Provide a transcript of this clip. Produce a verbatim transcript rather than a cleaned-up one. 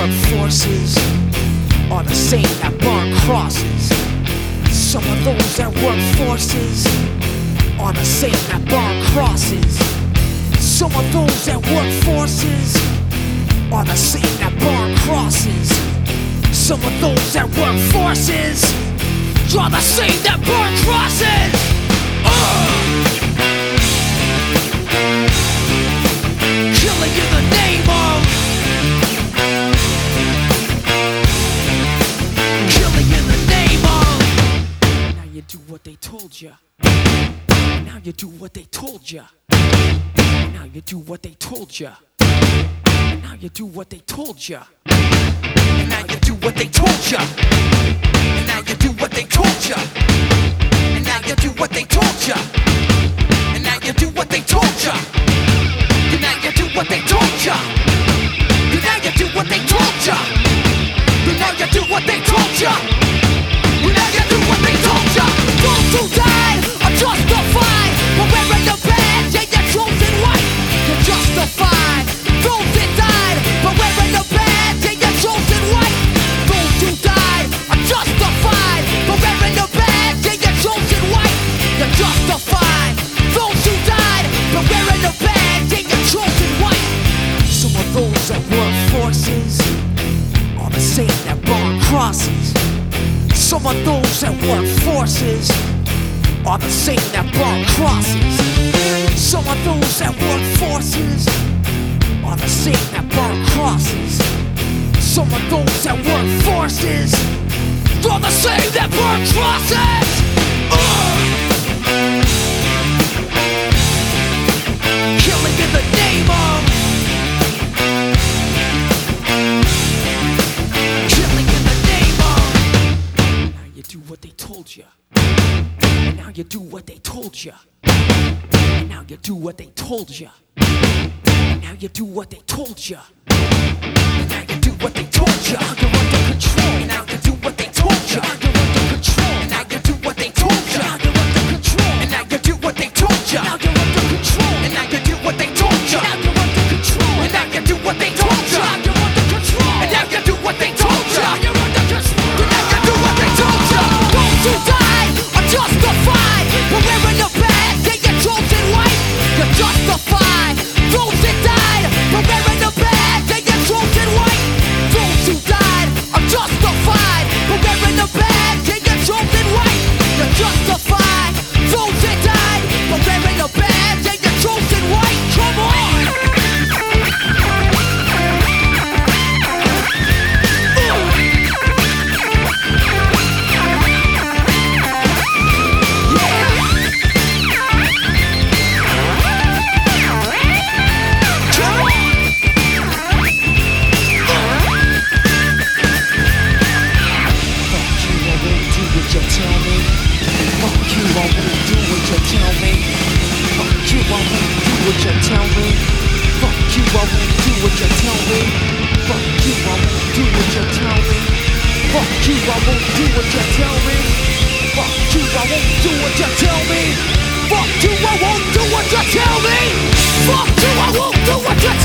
work forces are the same that burn crosses. Some of those that work forces are the same that burn crosses. Some of those that work forces are the same that burn crosses. Some of those that work forces are the same that burn crosses. Uh! Killing in the name of, killing in the name of. Now you do what they told ya. Now you do what they told ya. Now you do what they told ya. Now you do what they told ya. Now you do what they told ya. And now you do what they told ya. And now you do what they told ya. And now you do what they told ya. And now you do what they told ya. And now you do what they told ya. And now you do what they told ya. And now you do what they told ya. Those who died are justified for wearing the badge and your chosen white. You're justified. Those that died for wearing the badge and your chosen white. Those who died are justified for wearing the badge and your chosen white. You're justified. Those who died for wearing the badge and your chosen white. Some of those that work forces are the same that burn crosses. Some of those that work forces are the same that burn crosses. Some of those that work forces are the same that burn crosses. Some of those that work forces are the same that burn crosses. Uh! Killing in the name of, killing in the name of. Now you do what they told ya. And now you do what they told ya. And now you do what they told ya. And now you do what they told ya. And now you do what they told ya. You're under control. And now you do what they told ya. You're under control. And now you do what they told ya. You're under control. And now you do what they told ya. Now you're under control. And now you do what they told ya. Now you're under control. And now you do what they told ya. You're under control. And now you do what they told ya. You're under control. And now you do what they told ya. Those who died are justified for wearing the badge and your chosen white. You're justified. Those that died for wearing the badge and your chosen white. Those who died are justified for wearing the badge and your chosen white. You're justified. Those that died for wearing the badge and your chosen white. Come on! Fuck you, I won't do what you tell me. Fuck you, I won't do what you